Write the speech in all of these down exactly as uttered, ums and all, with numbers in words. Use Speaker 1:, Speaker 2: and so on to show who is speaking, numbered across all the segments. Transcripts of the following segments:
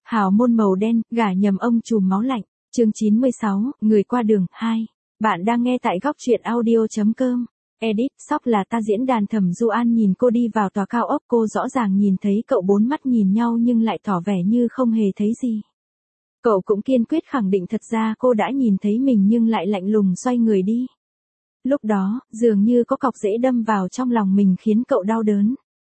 Speaker 1: Hào môn màu đen, gả nhầm ông trùm máu lạnh. Chương chín mươi sáu, người qua đường, hai. Bạn đang nghe tại góc truyện audio chấm com. Edit, sóc là ta diễn đàn. Thẩm Du An nhìn cô đi vào tòa cao ốc, cô rõ ràng nhìn thấy cậu bốn mắt nhìn nhau nhưng lại tỏ vẻ như không hề thấy gì. Cậu cũng kiên quyết khẳng định thật ra cô đã nhìn thấy mình nhưng lại lạnh lùng xoay người đi. Lúc đó, dường như có cọc rễ đâm vào trong lòng mình khiến cậu đau đớn.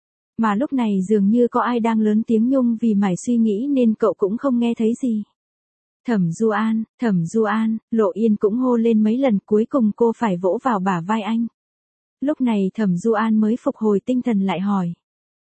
Speaker 1: Mà lúc này dường như có ai đang lớn tiếng nhung vì mải suy nghĩ nên cậu cũng không nghe thấy gì. Thẩm Du An, Thẩm Du An, Lộ Yên cũng hô lên mấy lần, cuối cùng cô phải vỗ vào bả vai anh. Lúc này Thẩm Du An mới phục hồi tinh thần lại hỏi.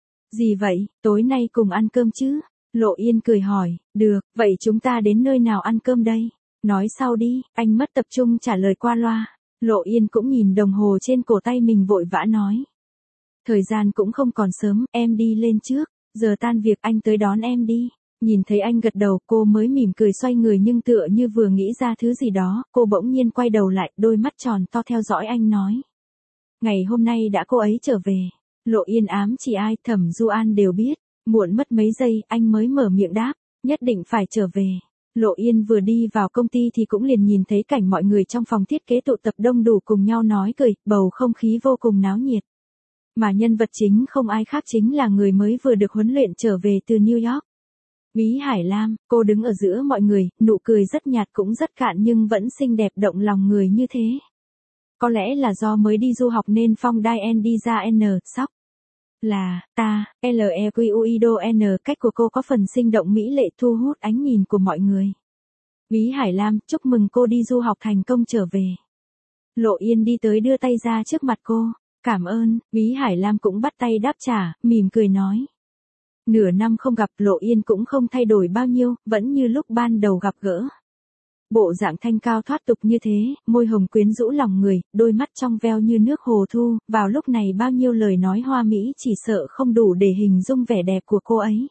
Speaker 1: Gì vậy, tối nay cùng ăn cơm chứ? Lộ Yên cười hỏi, được, vậy chúng ta đến nơi nào ăn cơm đây? Nói sau đi, anh mất tập trung trả lời qua loa. Lộ Yên cũng nhìn đồng hồ trên cổ tay mình vội vã nói. Thời gian cũng không còn sớm, em đi lên trước, giờ tan việc anh tới đón em đi. Nhìn thấy anh gật đầu, cô mới mỉm cười xoay người nhưng tựa như vừa nghĩ ra thứ gì đó, cô bỗng nhiên quay đầu lại, đôi mắt tròn to theo dõi anh nói. Ngày hôm nay đã cô ấy trở về. Lộ Yên ám chỉ ai, Thẩm Du An đều biết. Muộn mất mấy giây, anh mới mở miệng đáp, nhất định phải trở về. Lộ Yên vừa đi vào công ty thì cũng liền nhìn thấy cảnh mọi người trong phòng thiết kế tụ tập đông đủ cùng nhau nói cười, bầu không khí vô cùng náo nhiệt. Mà nhân vật chính không ai khác chính là người mới vừa được huấn luyện trở về từ New York. Úy Hải Lam, cô đứng ở giữa mọi người, nụ cười rất nhạt cũng rất cạn nhưng vẫn xinh đẹp động lòng người như thế. Có lẽ là do mới đi du học nên phong Diane đi ra N, sóc. Là, ta, L E Q U I D O N, cách của cô có phần sinh động mỹ lệ thu hút ánh nhìn của mọi người. Úy Hải Lam, chúc mừng cô đi du học thành công trở về. Lộ Yên đi tới đưa tay ra trước mặt cô. Cảm ơn, Úy Hải Lam cũng bắt tay đáp trả, mỉm cười nói. Nửa năm không gặp, Lộ Yên cũng không thay đổi bao nhiêu, vẫn như lúc ban đầu gặp gỡ. Bộ dạng thanh cao thoát tục như thế, môi hồng quyến rũ lòng người, đôi mắt trong veo như nước hồ thu, vào lúc này bao nhiêu lời nói hoa mỹ chỉ sợ không đủ để hình dung vẻ đẹp của cô ấy.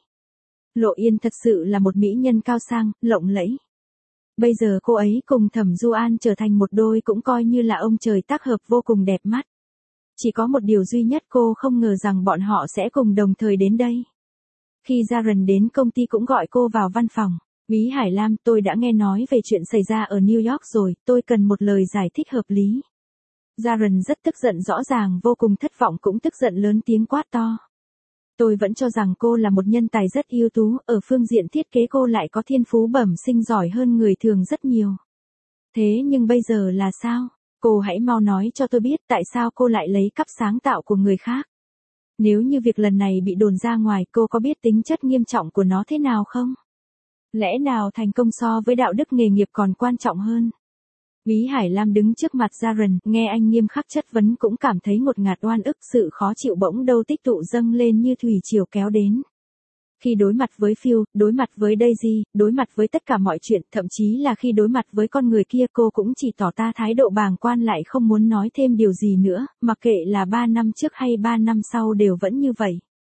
Speaker 1: Lộ Yên thật sự là một mỹ nhân cao sang, lộng lẫy. Bây giờ cô ấy cùng Thẩm Du An trở thành một đôi cũng coi như là ông trời tác hợp vô cùng đẹp mắt. Chỉ có một điều duy nhất cô không ngờ rằng bọn họ sẽ cùng đồng thời đến đây. Khi Jaren đến công ty cũng gọi cô vào văn phòng. Úy Hải Lam, tôi đã nghe nói về chuyện xảy ra ở New York rồi, tôi cần một lời giải thích hợp lý. Jaren rất tức giận, rõ ràng vô cùng thất vọng cũng tức giận lớn tiếng quát to. Tôi vẫn cho rằng cô là một nhân tài rất ưu tú, ở phương diện thiết kế cô lại có thiên phú bẩm sinh giỏi hơn người thường rất nhiều. Thế nhưng bây giờ là sao? Cô hãy mau nói cho tôi biết tại sao cô lại lấy cắp sáng tạo của người khác. Nếu như việc lần này bị đồn ra ngoài, cô có biết tính chất nghiêm trọng của nó thế nào không? Lẽ nào thành công so với đạo đức nghề nghiệp còn quan trọng hơn? Úy Hải Lam đứng trước mặt Jaren, nghe anh nghiêm khắc chất vấn cũng cảm thấy ngột ngạt oan ức, sự khó chịu bỗng đâu tích tụ dâng lên như thủy triều kéo đến. Khi đối mặt với Phil, đối mặt với Daisy, đối mặt với tất cả mọi chuyện, thậm chí là khi đối mặt với con người kia cô cũng chỉ tỏ ta thái độ bàng quan lại không muốn nói thêm điều gì nữa, mặc kệ là ba năm trước hay ba năm sau đều vẫn như vậy.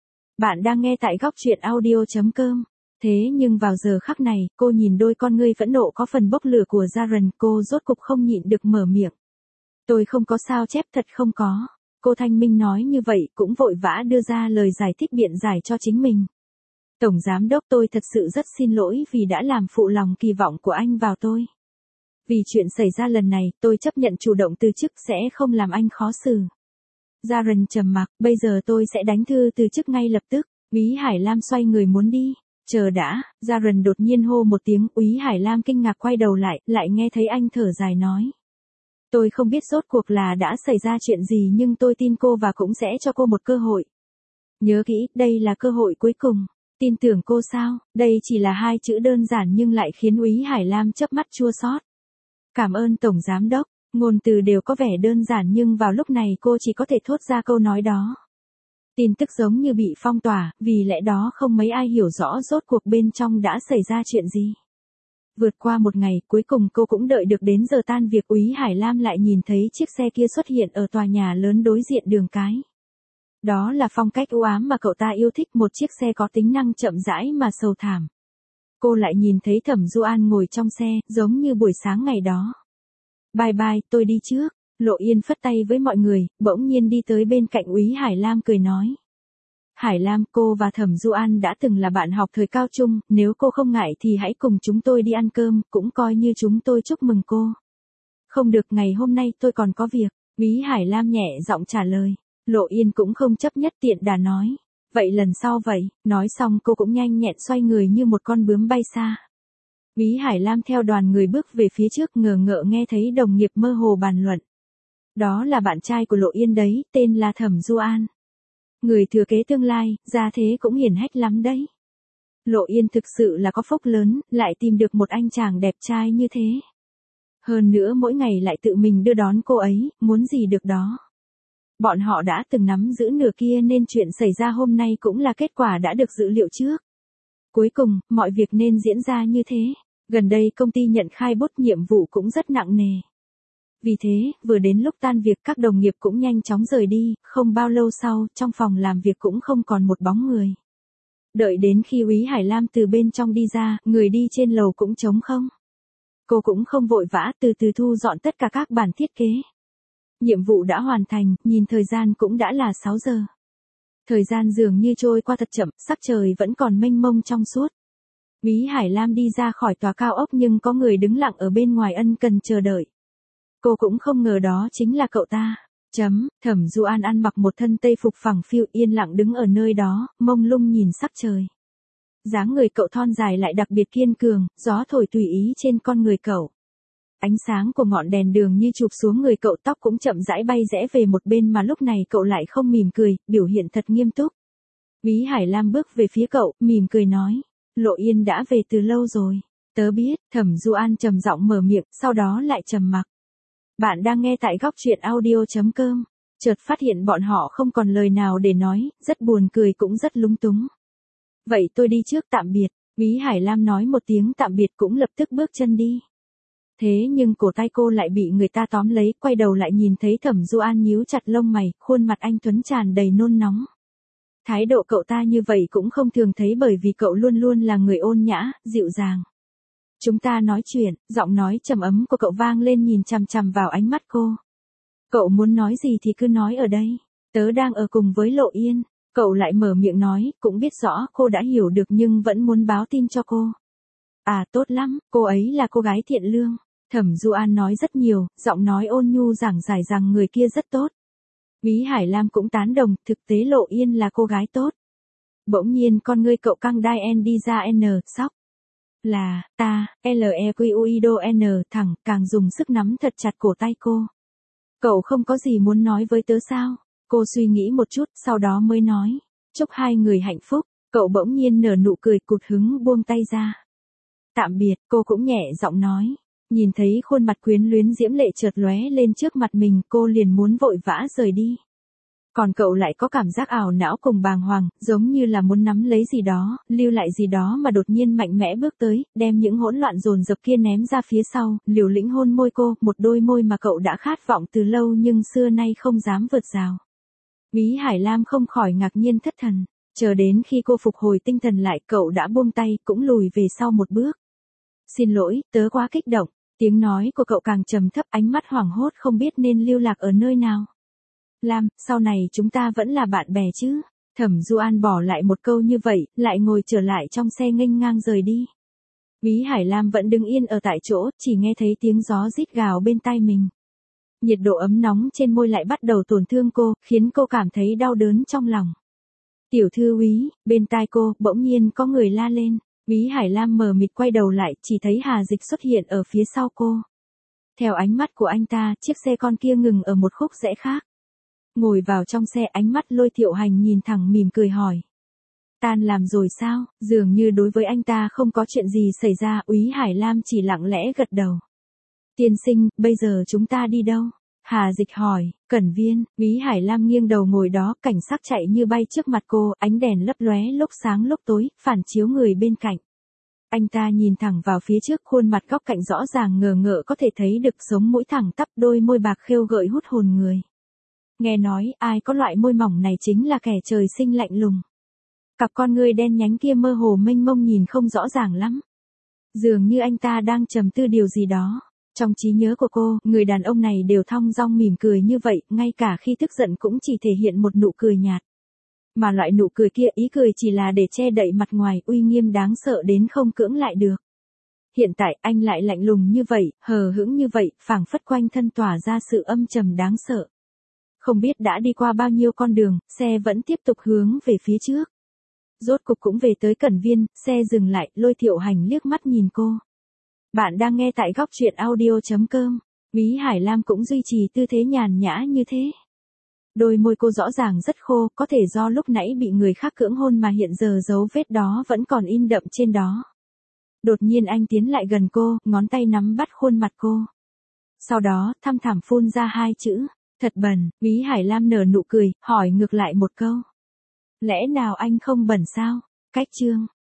Speaker 1: Bạn đang nghe tại góc truyện audio chấm com. Thế nhưng vào giờ khắc này, cô nhìn đôi con ngươi phẫn nộ có phần bốc lửa của Jaren, cô rốt cục không nhịn được mở miệng. Tôi không có sao chép, thật không có. Cô thanh minh nói như vậy cũng vội vã đưa ra lời giải thích biện giải cho chính mình. Tổng giám đốc, tôi thật sự rất xin lỗi vì đã làm phụ lòng kỳ vọng của anh vào tôi. Vì chuyện xảy ra lần này, tôi chấp nhận chủ động từ chức sẽ không làm anh khó xử. Jaren trầm mặc, bây giờ tôi sẽ đánh thư từ chức ngay lập tức. Úy Hải Lam xoay người muốn đi. Chờ đã, Jaren đột nhiên hô một tiếng, Úy Hải Lam kinh ngạc quay đầu lại, lại nghe thấy anh thở dài nói. Tôi không biết rốt cuộc là đã xảy ra chuyện gì nhưng tôi tin cô và cũng sẽ cho cô một cơ hội. Nhớ kỹ, đây là cơ hội cuối cùng. Tin tưởng cô sao? Đây chỉ là hai chữ đơn giản nhưng lại khiến Úy Hải Lam chớp mắt chua xót. Cảm ơn Tổng Giám Đốc, ngôn từ đều có vẻ đơn giản nhưng vào lúc này cô chỉ có thể thốt ra câu nói đó. Tin tức giống như bị phong tỏa, vì lẽ đó không mấy ai hiểu rõ rốt cuộc bên trong đã xảy ra chuyện gì. Vượt qua một ngày, cuối cùng cô cũng đợi được đến giờ tan việc. Úy Hải Lam lại nhìn thấy chiếc xe kia xuất hiện ở tòa nhà lớn đối diện đường cái. Đó là phong cách u ám mà cậu ta yêu thích, một chiếc xe có tính năng chậm rãi mà sầu thảm. Cô lại nhìn thấy Thẩm Du An ngồi trong xe, giống như buổi sáng ngày đó. Bye bye, tôi đi trước. Lộ Yên phất tay với mọi người, bỗng nhiên đi tới bên cạnh Úy Hải Lam cười nói. Hải Lam, cô và Thẩm Du An đã từng là bạn học thời cao trung, nếu cô không ngại thì hãy cùng chúng tôi đi ăn cơm, cũng coi như chúng tôi chúc mừng cô. Không được, ngày hôm nay tôi còn có việc. Úy Hải Lam nhẹ giọng trả lời. Lộ Yên cũng không chấp nhất tiện đà nói. Vậy lần sau vậy, nói xong cô cũng nhanh nhẹn xoay người như một con bướm bay xa. Úy Hải Lam theo đoàn người bước về phía trước, ngờ ngợ nghe thấy đồng nghiệp mơ hồ bàn luận. Đó là bạn trai của Lộ Yên đấy, tên là Thẩm Du An. Người thừa kế tương lai, gia thế cũng hiển hách lắm đấy. Lộ Yên thực sự là có phúc lớn, lại tìm được một anh chàng đẹp trai như thế. Hơn nữa mỗi ngày lại tự mình đưa đón cô ấy, muốn gì được đó. Bọn họ đã từng nắm giữ nửa kia nên chuyện xảy ra hôm nay cũng là kết quả đã được dự liệu trước. Cuối cùng, mọi việc nên diễn ra như thế. Gần đây công ty nhận khai bút nhiệm vụ cũng rất nặng nề. Vì thế, vừa đến lúc tan việc các đồng nghiệp cũng nhanh chóng rời đi, không bao lâu sau, trong phòng làm việc cũng không còn một bóng người. Đợi đến khi Úy Hải Lam từ bên trong đi ra, người đi trên lầu cũng trống không. Cô cũng không vội vã, từ từ thu dọn tất cả các bản thiết kế. Nhiệm vụ đã hoàn thành, nhìn thời gian cũng đã là sáu giờ. Thời gian dường như trôi qua thật chậm, sắc trời vẫn còn mênh mông trong suốt. Úy Hải Lam đi ra khỏi tòa cao ốc nhưng có người đứng lặng ở bên ngoài ân cần chờ đợi. Cô cũng không ngờ đó chính là cậu ta. Chấm, Thẩm Du An ăn mặc một thân tây phục phẳng phiu yên lặng đứng ở nơi đó, mông lung nhìn sắc trời. Dáng người cậu thon dài lại đặc biệt kiên cường, gió thổi tùy ý trên con người cậu. Ánh sáng của ngọn đèn đường như chụp xuống người cậu, tóc cũng chậm rãi bay rẽ về một bên mà lúc này cậu lại không mỉm cười, biểu hiện thật nghiêm túc. Úy Hải Lam bước về phía cậu, mỉm cười nói. Lộ Yên đã về từ lâu rồi. Tớ biết, Thẩm Du An trầm giọng mở miệng, sau đó lại trầm mặc. Bạn đang nghe tại góc truyện audio chấm com. Chợt phát hiện bọn họ không còn lời nào để nói, rất buồn cười cũng rất lúng túng. Vậy tôi đi trước, tạm biệt. Úy Hải Lam nói một tiếng tạm biệt cũng lập tức bước chân đi. Thế nhưng cổ tay cô lại bị người ta tóm lấy, quay đầu lại nhìn thấy Thẩm Du An nhíu chặt lông mày, khuôn mặt anh tuấn tràn đầy nôn nóng. Thái độ cậu ta như vậy cũng không thường thấy bởi vì cậu luôn luôn là người ôn nhã, dịu dàng. Chúng ta nói chuyện, giọng nói trầm ấm của cậu vang lên nhìn chằm chằm vào ánh mắt cô. Cậu muốn nói gì thì cứ nói ở đây. Tớ đang ở cùng với Lộ Yên. Cậu lại mở miệng nói, cũng biết rõ cô đã hiểu được nhưng vẫn muốn báo tin cho cô. À tốt lắm, cô ấy là cô gái thiện lương. Thẩm Du An nói rất nhiều, giọng nói ôn nhu giảng giải rằng người kia rất tốt. Úy Hải Lam cũng tán đồng, thực tế Lộ Yên là cô gái tốt. Bỗng nhiên con ngươi cậu căng đai N đi ra N, sóc. Là, ta, L E Q U I D O N, thẳng, càng dùng sức nắm thật chặt cổ tay cô. Cậu không có gì muốn nói với tớ sao? Cô suy nghĩ một chút, sau đó mới nói. Chúc hai người hạnh phúc, cậu bỗng nhiên nở nụ cười cụt hứng buông tay ra. Tạm biệt, cô cũng nhẹ giọng nói. Nhìn thấy khuôn mặt quyến luyến diễm lệ chợt lóe lên trước mặt mình, cô liền muốn vội vã rời đi. Còn cậu lại có cảm giác ảo não cùng bàng hoàng, giống như là muốn nắm lấy gì đó, lưu lại gì đó mà đột nhiên mạnh mẽ bước tới, đem những hỗn loạn dồn dập kia ném ra phía sau, liều lĩnh hôn môi cô, một đôi môi mà cậu đã khát vọng từ lâu nhưng xưa nay không dám vượt rào. Úy Hải Lam không khỏi ngạc nhiên thất thần, chờ đến khi cô phục hồi tinh thần lại, cậu đã buông tay, cũng lùi về sau một bước. Xin lỗi, tớ quá kích động. Tiếng nói của cậu càng trầm thấp, ánh mắt hoảng hốt không biết nên lưu lạc ở nơi nào. Lam, sau này chúng ta vẫn là bạn bè chứ? Thẩm Du An bỏ lại một câu như vậy, lại ngồi trở lại trong xe nghênh ngang rời đi. Úy Hải Lam vẫn đứng yên ở tại chỗ, chỉ nghe thấy tiếng gió rít gào bên tai mình. Nhiệt độ ấm nóng trên môi lại bắt đầu tổn thương cô, khiến cô cảm thấy đau đớn trong lòng. Tiểu thư Úy, bên tai cô, bỗng nhiên có người la lên. Úy Hải Lam mờ mịt quay đầu lại, chỉ thấy Hà Dịch xuất hiện ở phía sau cô. Theo ánh mắt của anh ta, chiếc xe con kia ngừng ở một khúc rẽ khác. Ngồi vào trong xe, ánh mắt Lôi Thiệu Hành nhìn thẳng mỉm cười hỏi. Tan làm rồi sao? Dường như đối với anh ta không có chuyện gì xảy ra, Úy Hải Lam chỉ lặng lẽ gật đầu. Tiên sinh, bây giờ chúng ta đi đâu? Hà Dịch hỏi. Cẩn Viên. Úy Hải Lam nghiêng đầu ngồi đó, cảnh sắc chạy như bay trước mặt cô, ánh đèn lấp lóe lúc sáng lúc tối, phản chiếu người bên cạnh. Anh ta nhìn thẳng vào phía trước, khuôn mặt góc cạnh rõ ràng ngờ ngợ có thể thấy được sống mũi thẳng tắp, đôi môi bạc khêu gợi hút hồn người. Nghe nói, ai có loại môi mỏng này chính là kẻ trời sinh lạnh lùng. Cặp con ngươi đen nhánh kia mơ hồ mênh mông nhìn không rõ ràng lắm. Dường như anh ta đang trầm tư điều gì đó. Trong trí nhớ của cô, người đàn ông này đều thong dong mỉm cười như vậy, ngay cả khi tức giận cũng chỉ thể hiện một nụ cười nhạt. Mà loại nụ cười kia ý cười chỉ là để che đậy mặt ngoài uy nghiêm đáng sợ đến không cưỡng lại được. Hiện tại anh lại lạnh lùng như vậy, hờ hững như vậy, phảng phất quanh thân tỏa ra sự âm trầm đáng sợ. Không biết đã đi qua bao nhiêu con đường, xe vẫn tiếp tục hướng về phía trước. Rốt cục cũng về tới Cẩn Viên, xe dừng lại, Lôi Thiệu Hành liếc mắt nhìn cô. Bạn đang nghe tại góc truyện audio.com. Úy Hải Lam cũng duy trì tư thế nhàn nhã như thế. Đôi môi cô rõ ràng rất khô, có thể do lúc nãy bị người khác cưỡng hôn mà hiện giờ dấu vết đó vẫn còn in đậm trên đó. Đột nhiên anh tiến lại gần cô, ngón tay nắm bắt khuôn mặt cô. Sau đó, thăm thẳm phun ra hai chữ, thật bẩn. Úy Hải Lam nở nụ cười, hỏi ngược lại một câu. Lẽ nào anh không bẩn sao? Cách chương.